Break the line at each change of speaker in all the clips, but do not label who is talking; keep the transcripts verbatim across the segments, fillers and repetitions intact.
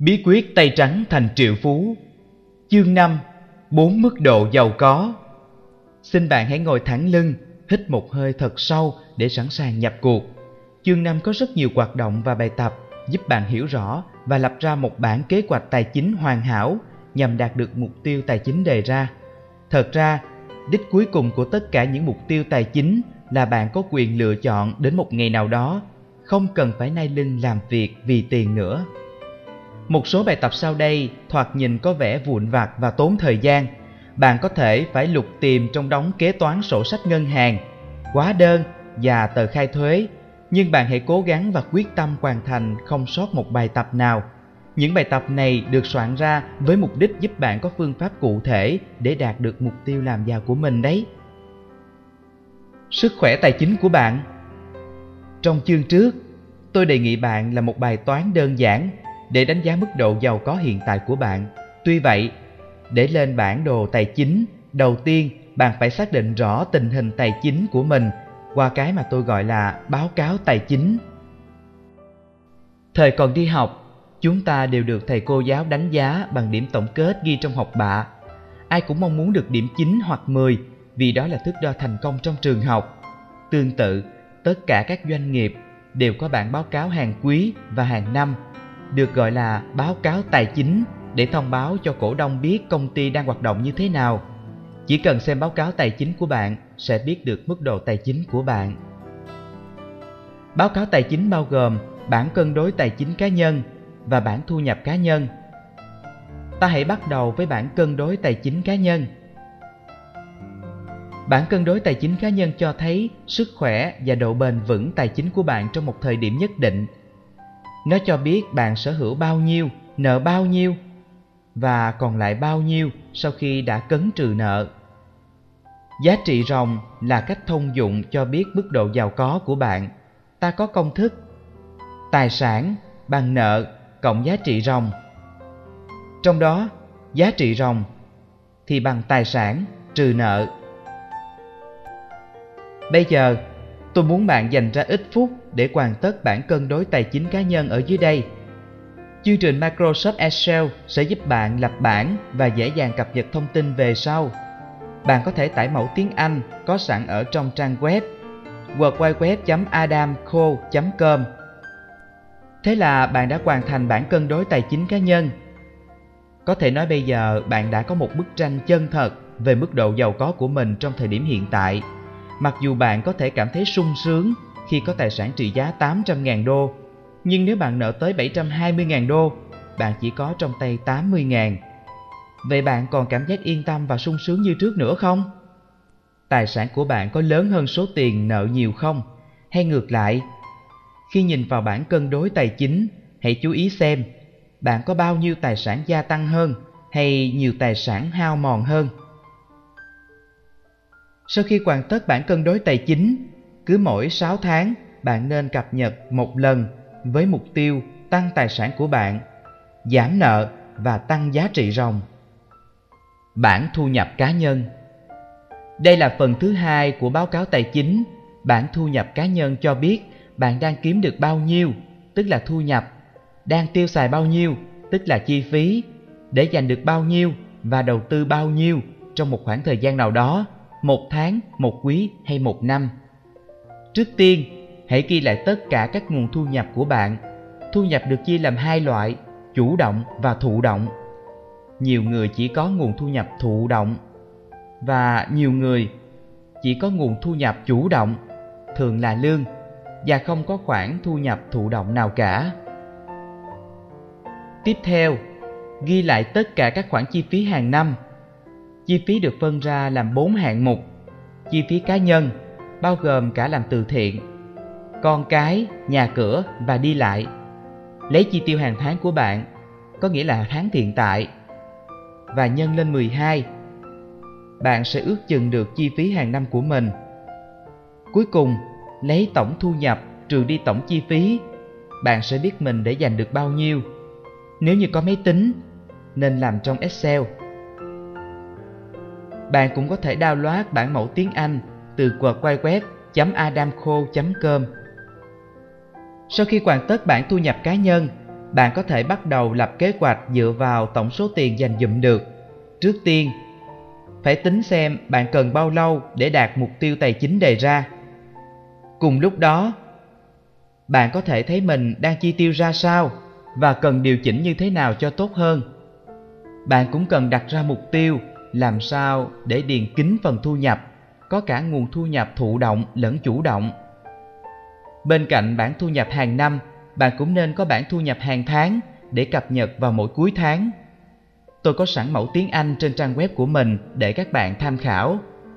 Bí quyết tay trắng thành triệu phú. Chương năm. Bốn mức độ giàu có. Xin bạn hãy ngồi thẳng lưng, hít một hơi thật sâu để sẵn sàng nhập cuộc. Chương năm có rất nhiều hoạt động và bài tập giúp bạn hiểu rõ và lập ra một bản kế hoạch tài chính hoàn hảo nhằm đạt được mục tiêu tài chính đề ra. Thật ra, đích cuối cùng của tất cả những mục tiêu tài chính là bạn có quyền lựa chọn đến một ngày nào đó, không cần phải nai lưng làm việc vì tiền nữa. Một số bài tập sau đây thoạt nhìn có vẻ vụn vặt và tốn thời gian. Bạn có thể phải lục tìm trong đống kế toán sổ sách ngân hàng, hóa đơn và tờ khai thuế, nhưng bạn hãy cố gắng và quyết tâm hoàn thành không sót một bài tập nào. Những bài tập này được soạn ra với mục đích giúp bạn có phương pháp cụ thể để đạt được mục tiêu làm giàu của mình đấy. Sức khỏe tài chính của bạn. Trong chương trước, tôi đề nghị bạn là một bài toán đơn giản để đánh giá mức độ giàu có hiện tại của bạn. Tuy vậy, để lên bản đồ tài chính, đầu tiên bạn phải xác định rõ tình hình tài chính của mình qua cái mà tôi gọi là báo cáo tài chính. Thời còn đi học, chúng ta đều được thầy cô giáo đánh giá bằng điểm tổng kết ghi trong học bạ. Ai cũng mong muốn được điểm chín hoặc mười vì đó là thước đo thành công trong trường học. Tương tự, tất cả các doanh nghiệp đều có bản báo cáo hàng quý và hàng năm, được gọi là báo cáo tài chính, để thông báo cho cổ đông biết công ty đang hoạt động như thế nào. Chỉ cần xem báo cáo tài chính của bạn sẽ biết được mức độ tài chính của bạn. Báo cáo tài chính bao gồm bảng cân đối tài chính cá nhân và bảng thu nhập cá nhân. Ta hãy bắt đầu với bảng cân đối tài chính cá nhân. Bảng cân đối tài chính cá nhân cho thấy sức khỏe và độ bền vững tài chính của bạn trong một thời điểm nhất định. Nó cho biết bạn sở hữu bao nhiêu, nợ bao nhiêu và còn lại bao nhiêu sau khi đã cấn trừ nợ. Giá trị ròng là cách thông dụng cho biết mức độ giàu có của bạn. Ta có công thức tài sản bằng nợ cộng giá trị ròng. Trong đó, giá trị ròng thì bằng tài sản trừ nợ. Bây giờ, tôi muốn bạn dành ra ít phút để hoàn tất bảng cân đối tài chính cá nhân ở dưới đây. Chương trình Microsoft Excel sẽ giúp bạn lập bảng và dễ dàng cập nhật thông tin về sau. Bạn có thể tải mẫu tiếng Anh có sẵn ở trong trang web w w w chấm adam co chấm com. Thế là bạn đã hoàn thành bảng cân đối tài chính cá nhân. Có thể nói bây giờ bạn đã có một bức tranh chân thật về mức độ giàu có của mình trong thời điểm hiện tại. Mặc dù bạn có thể cảm thấy sung sướng khi có tài sản trị giá tám trăm nghìn đô, nhưng nếu bạn nợ tới bảy trăm hai mươi nghìn đô, bạn chỉ có trong tay tám mươi nghìn. Vậy bạn còn cảm giác yên tâm và sung sướng như trước nữa không? Tài sản của bạn có lớn hơn số tiền nợ nhiều không? Hay ngược lại? Khi nhìn vào bảng cân đối tài chính, hãy chú ý xem bạn có bao nhiêu tài sản gia tăng hơn hay nhiều tài sản hao mòn hơn. Sau khi hoàn tất bảng cân đối tài chính, cứ mỗi sáu tháng bạn nên cập nhật một lần với mục tiêu tăng tài sản của bạn, giảm nợ và tăng giá trị ròng. Bảng thu nhập cá nhân. Đây là phần thứ hai của báo cáo tài chính. Bảng thu nhập cá nhân cho biết bạn đang kiếm được bao nhiêu, tức là thu nhập, đang tiêu xài bao nhiêu, tức là chi phí, để dành được bao nhiêu và đầu tư bao nhiêu trong một khoảng thời gian nào đó, một tháng, một quý hay một năm. Trước tiên, hãy ghi lại tất cả các nguồn thu nhập của bạn. Thu nhập được chia làm hai loại, chủ động và thụ động. Nhiều người chỉ có nguồn thu nhập thụ động và nhiều người chỉ có nguồn thu nhập chủ động, thường là lương, và không có khoản thu nhập thụ động nào cả. Tiếp theo, ghi lại tất cả các khoản chi phí hàng năm. Chi phí được phân ra làm bốn hạng mục. Chi phí cá nhân, bao gồm cả làm từ thiện, con cái, nhà cửa và đi lại. Lấy chi tiêu hàng tháng của bạn, có nghĩa là tháng hiện tại, và nhân lên mười hai. Bạn sẽ ước chừng được chi phí hàng năm của mình. Cuối cùng, lấy tổng thu nhập trừ đi tổng chi phí. Bạn sẽ biết mình để dành được bao nhiêu. Nếu như có máy tính, nên làm trong Excel. Bạn cũng có thể download bản mẫu tiếng Anh từ w w w chấm adamco chấm com. Sau khi hoàn tất bảng thu nhập cá nhân, bạn có thể bắt đầu lập kế hoạch dựa vào tổng số tiền dành dụm được. Trước tiên, phải tính xem bạn cần bao lâu để đạt mục tiêu tài chính đề ra. Cùng lúc đó, bạn có thể thấy mình đang chi tiêu ra sao và cần điều chỉnh như thế nào cho tốt hơn. Bạn cũng cần đặt ra mục tiêu làm sao để điền kín phần thu nhập, có cả nguồn thu nhập thụ động lẫn chủ động. Bên cạnh bảng thu nhập hàng năm, bạn cũng nên có bảng thu nhập hàng tháng để cập nhật vào mỗi cuối tháng. Tôi có sẵn mẫu tiếng Anh trên trang web của mình để các bạn tham khảo.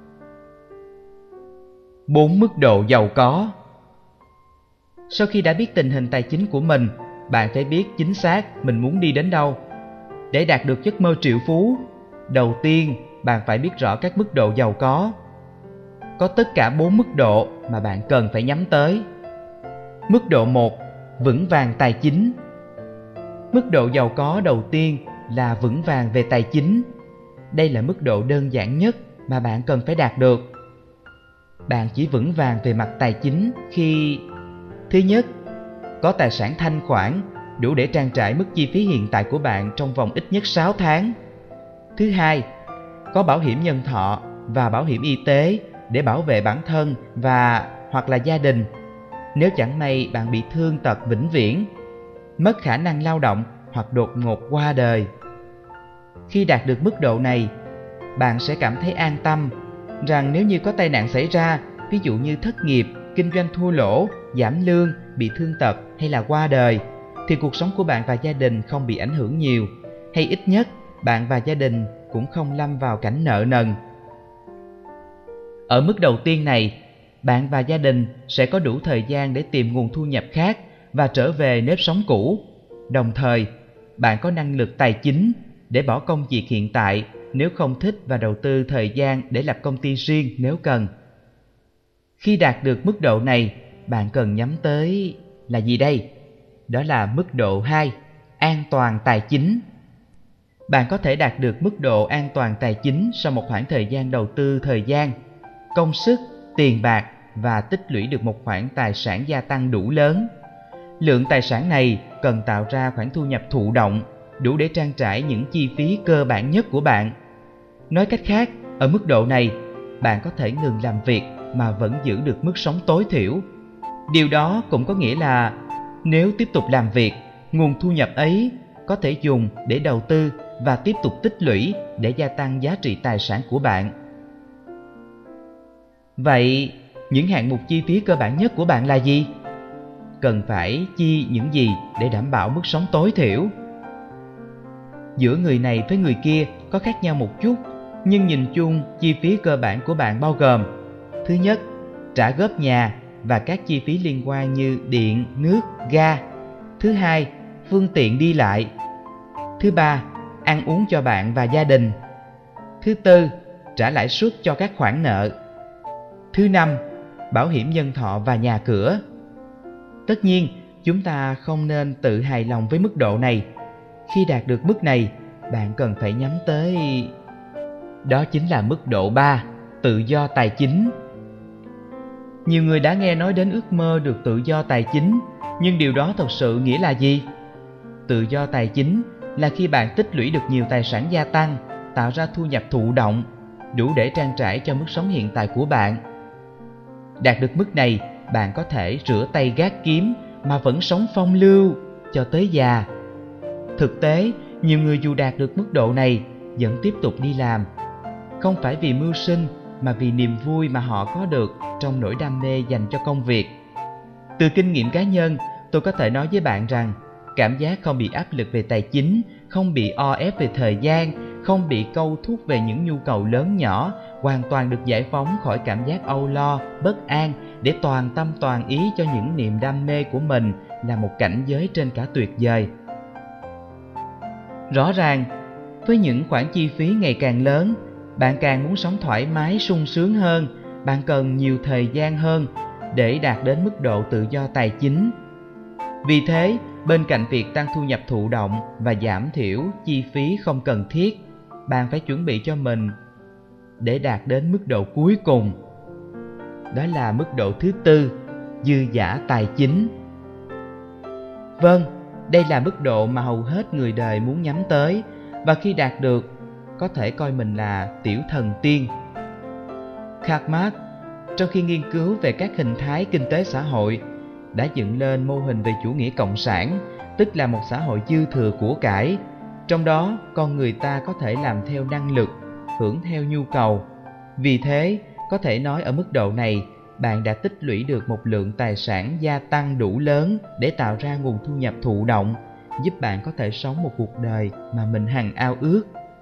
Bốn mức độ giàu có. Sau khi đã biết tình hình tài chính của mình, bạn phải biết chính xác mình muốn đi đến đâu. Để đạt được giấc mơ triệu phú, đầu tiên bạn phải biết rõ các mức độ giàu có. Có tất cả bốn mức độ mà bạn cần phải nhắm tới. Mức độ một, vững vàng tài chính. Mức độ giàu có đầu tiên là vững vàng về tài chính. Đây là mức độ đơn giản nhất mà bạn cần phải đạt được. Bạn chỉ vững vàng về mặt tài chính khi: thứ nhất, có tài sản thanh khoản đủ để trang trải mức chi phí hiện tại của bạn trong vòng ít nhất sáu tháng. Thứ hai, có bảo hiểm nhân thọ và bảo hiểm y tế để bảo vệ bản thân và hoặc là gia đình nếu chẳng may bạn bị thương tật vĩnh viễn, mất khả năng lao động hoặc đột ngột qua đời. Khi đạt được mức độ này, bạn sẽ cảm thấy an tâm rằng nếu như có tai nạn xảy ra, ví dụ như thất nghiệp, kinh doanh thua lỗ, giảm lương, bị thương tật hay là qua đời, thì cuộc sống của bạn và gia đình không bị ảnh hưởng nhiều, hay ít nhất bạn và gia đình cũng không lâm vào cảnh nợ nần. Ở mức đầu tiên này, bạn và gia đình sẽ có đủ thời gian để tìm nguồn thu nhập khác và trở về nếp sống cũ. Đồng thời, bạn có năng lực tài chính để bỏ công việc hiện tại nếu không thích và đầu tư thời gian để lập công ty riêng nếu cần. Khi đạt được mức độ này, bạn cần nhắm tới là gì đây? Đó là mức độ hai, an toàn tài chính. Bạn có thể đạt được mức độ an toàn tài chính sau một khoảng thời gian đầu tư thời gian, công sức, tiền bạc và tích lũy được một khoản tài sản gia tăng đủ lớn. Lượng tài sản này cần tạo ra khoản thu nhập thụ động đủ để trang trải những chi phí cơ bản nhất của bạn. Nói cách khác, ở mức độ này, bạn có thể ngừng làm việc mà vẫn giữ được mức sống tối thiểu. Điều đó cũng có nghĩa là nếu tiếp tục làm việc, nguồn thu nhập ấy có thể dùng để đầu tư và tiếp tục tích lũy để gia tăng giá trị tài sản của bạn. Vậy, những hạng mục chi phí cơ bản nhất của bạn là gì? Cần phải chi những gì để đảm bảo mức sống tối thiểu? Giữa người này với người kia có khác nhau một chút, nhưng nhìn chung chi phí cơ bản của bạn bao gồm: thứ nhất, trả góp nhà và các chi phí liên quan như điện, nước, ga. Thứ hai, phương tiện đi lại. Thứ ba, ăn uống cho bạn và gia đình. Thứ tư, trả lãi suất cho các khoản nợ. Thứ năm, bảo hiểm nhân thọ và nhà cửa. Tất nhiên, chúng ta không nên tự hài lòng với mức độ này. Khi đạt được mức này, bạn cần phải nhắm tới... Đó chính là mức độ ba, tự do tài chính. Nhiều người đã nghe nói đến ước mơ được tự do tài chính, nhưng điều đó thật sự nghĩa là gì? Tự do tài chính là khi bạn tích lũy được nhiều tài sản gia tăng, tạo ra thu nhập thụ động, đủ để trang trải cho mức sống hiện tại của bạn. Đạt được mức này, bạn có thể rửa tay gác kiếm mà vẫn sống phong lưu cho tới già. Thực tế, nhiều người dù đạt được mức độ này vẫn tiếp tục đi làm, không phải vì mưu sinh mà vì niềm vui mà họ có được trong nỗi đam mê dành cho công việc. Từ kinh nghiệm cá nhân, tôi có thể nói với bạn rằng cảm giác không bị áp lực về tài chính, không bị o ép về thời gian, không bị câu thúc về những nhu cầu lớn nhỏ, hoàn toàn được giải phóng khỏi cảm giác âu lo, bất an để toàn tâm toàn ý cho những niềm đam mê của mình là một cảnh giới trên cả tuyệt vời. Rõ ràng, với những khoản chi phí ngày càng lớn, bạn càng muốn sống thoải mái, sung sướng hơn, bạn cần nhiều thời gian hơn để đạt đến mức độ tự do tài chính. Vì thế, bên cạnh việc tăng thu nhập thụ động và giảm thiểu chi phí không cần thiết, bạn phải chuẩn bị cho mình để đạt đến mức độ cuối cùng. Đó là mức độ thứ tư, dư dả tài chính. Vâng, Đây là mức độ mà hầu hết người đời muốn nhắm tới, và khi đạt được, có thể coi mình là tiểu thần tiên. Karl Marx, trong khi nghiên cứu về các hình thái kinh tế xã hội, đã dựng lên mô hình về chủ nghĩa cộng sản, tức là một xã hội dư thừa của cải. Trong đó, con người ta có thể làm theo năng lực, hưởng theo nhu cầu. Vì thế, có thể nói ở mức độ này, bạn đã tích lũy được một lượng tài sản gia tăng đủ lớn để tạo ra nguồn thu nhập thụ động, giúp bạn có thể sống một cuộc đời mà mình hằng ao ước.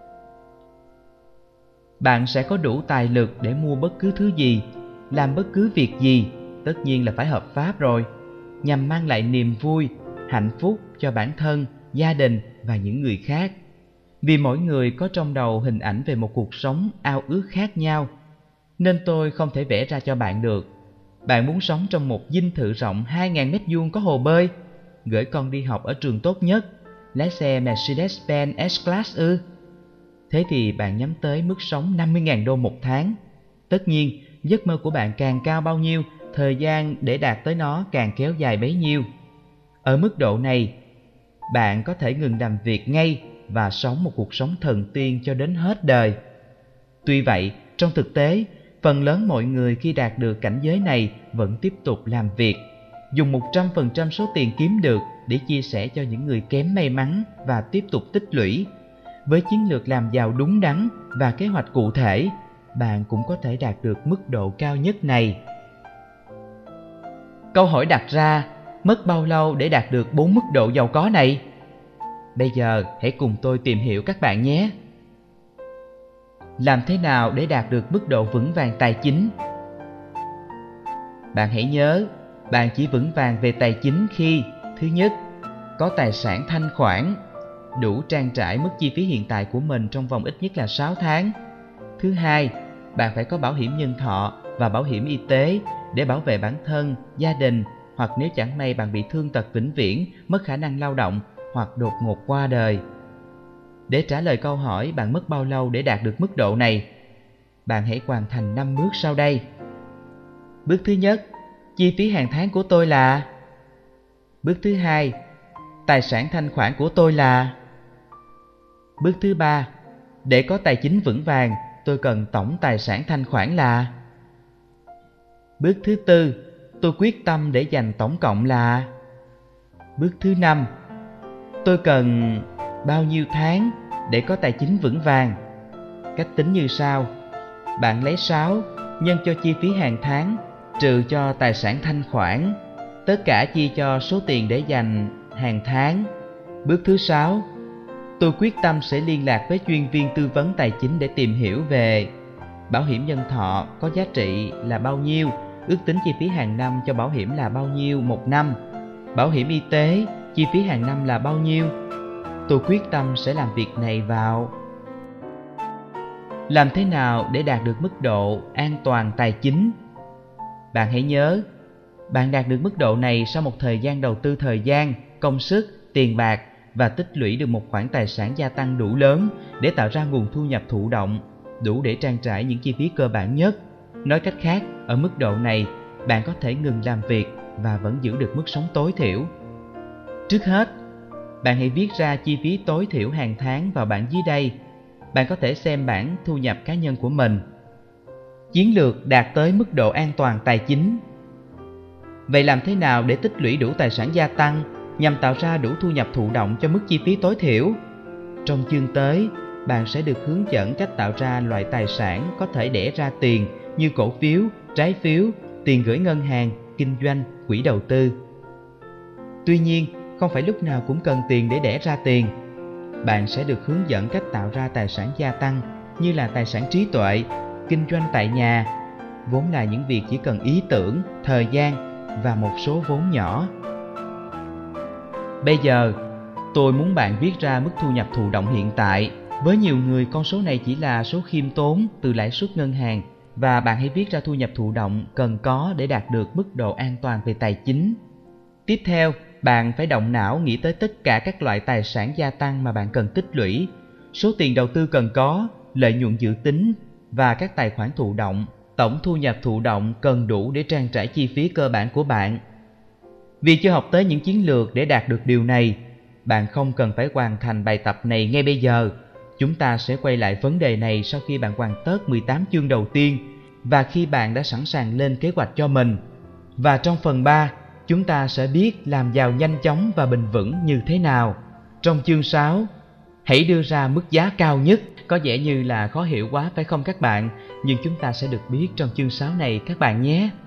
Bạn sẽ có đủ tài lực để mua bất cứ thứ gì, làm bất cứ việc gì, tất nhiên là phải hợp pháp rồi, nhằm mang lại niềm vui, hạnh phúc cho bản thân, gia đình và những người khác. Vì mỗi người có trong đầu hình ảnh về một cuộc sống ao ước khác nhau, nên tôi không thể vẽ ra cho bạn được. Bạn muốn sống trong một dinh thự rộng hai nghìn mét vuông có hồ bơi, gửi con đi học ở trường tốt nhất, lái xe Mercedes-Benz S-Class ư? Thế thì bạn nhắm tới mức sống năm mươi nghìn đô một tháng. Tất nhiên, giấc mơ của bạn càng cao bao nhiêu, thời gian để đạt tới nó càng kéo dài bấy nhiêu. Ở mức độ này, bạn có thể ngừng làm việc ngay và sống một cuộc sống thần tiên cho đến hết đời. Tuy vậy, trong thực tế, phần lớn mọi người khi đạt được cảnh giới này vẫn tiếp tục làm việc, dùng một trăm phần trăm số tiền kiếm được để chia sẻ cho những người kém may mắn và tiếp tục tích lũy. Với chiến lược làm giàu đúng đắn và kế hoạch cụ thể, bạn cũng có thể đạt được mức độ cao nhất này. Câu hỏi đặt ra, mất bao lâu để đạt được bốn mức độ giàu có này? Bây giờ hãy cùng tôi tìm hiểu các bạn nhé. Làm thế nào để đạt được mức độ vững vàng tài chính? Bạn hãy nhớ, bạn chỉ vững vàng về tài chính khi: thứ nhất, có tài sản thanh khoản, đủ trang trải mức chi phí hiện tại của mình trong vòng ít nhất là sáu tháng. Thứ hai, bạn phải có bảo hiểm nhân thọ và bảo hiểm y tế để bảo vệ bản thân, gia đình, hoặc nếu chẳng may bạn bị thương tật vĩnh viễn, mất khả năng lao động hoặc đột ngột qua đời. Để trả lời câu hỏi bạn mất bao lâu để đạt được mức độ này, bạn hãy hoàn thành năm bước sau đây. Bước thứ nhất, chi phí hàng tháng của tôi là. Bước thứ hai, tài sản thanh khoản của tôi là. Bước thứ ba, để có tài chính vững vàng, tôi cần tổng tài sản thanh khoản là. Bước thứ tư, tôi quyết tâm để dành tổng cộng là. Bước thứ năm, tôi cần bao nhiêu tháng để có tài chính vững vàng? Cách tính như sau: bạn lấy sáu nhân cho chi phí hàng tháng trừ cho tài sản thanh khoản, tất cả chia cho số tiền để dành hàng tháng. Bước thứ sáu, tôi quyết tâm sẽ liên lạc với chuyên viên tư vấn tài chính để tìm hiểu về bảo hiểm nhân thọ có giá trị là bao nhiêu, ước tính chi phí hàng năm cho bảo hiểm là bao nhiêu một năm, bảo hiểm y tế chi phí hàng năm là bao nhiêu. Tôi quyết tâm sẽ làm việc này vào. Làm thế nào để đạt được mức độ an toàn tài chính? Bạn hãy nhớ, bạn đạt được mức độ này sau một thời gian đầu tư thời gian, công sức, tiền bạc và tích lũy được một khoản tài sản gia tăng đủ lớn để tạo ra nguồn thu nhập thụ động, đủ để trang trải những chi phí cơ bản nhất. Nói cách khác, ở mức độ này, bạn có thể ngừng làm việc và vẫn giữ được mức sống tối thiểu. Trước hết, bạn hãy viết ra chi phí tối thiểu hàng tháng vào bảng dưới đây. Bạn có thể xem bảng thu nhập cá nhân của mình. Chiến lược đạt tới mức độ an toàn tài chính. Vậy làm thế nào để tích lũy đủ tài sản gia tăng nhằm tạo ra đủ thu nhập thụ động cho mức chi phí tối thiểu? Trong chương tới, bạn sẽ được hướng dẫn cách tạo ra loại tài sản có thể đẻ ra tiền như cổ phiếu, trái phiếu, tiền gửi ngân hàng, kinh doanh, quỹ đầu tư. Tuy nhiên, không phải lúc nào cũng cần tiền để đẻ ra tiền. Bạn sẽ được hướng dẫn cách tạo ra tài sản gia tăng như là tài sản trí tuệ, kinh doanh tại nhà, vốn là những việc chỉ cần ý tưởng, thời gian và một số vốn nhỏ. Bây giờ, tôi muốn bạn viết ra mức thu nhập thụ động hiện tại. Với nhiều người, con số này chỉ là số khiêm tốn từ lãi suất ngân hàng, và bạn hãy viết ra thu nhập thụ động cần có để đạt được mức độ an toàn về tài chính. Tiếp theo, bạn phải động não nghĩ tới tất cả các loại tài sản gia tăng mà bạn cần tích lũy, số tiền đầu tư cần có, lợi nhuận dự tính và các tài khoản thụ động. Tổng thu nhập thụ động cần đủ để trang trải chi phí cơ bản của bạn. Vì chưa học tới những chiến lược để đạt được điều này, bạn không cần phải hoàn thành bài tập này ngay bây giờ. Chúng ta sẽ quay lại vấn đề này sau khi bạn hoàn tất mười tám chương đầu tiên và khi bạn đã sẵn sàng lên kế hoạch cho mình. Và trong phần ba, chúng ta sẽ biết làm giàu nhanh chóng và bền vững như thế nào. Trong chương sáu, hãy đưa ra mức giá cao nhất. Có vẻ như là khó hiểu quá phải không các bạn? Nhưng chúng ta sẽ được biết trong chương sáu này các bạn nhé.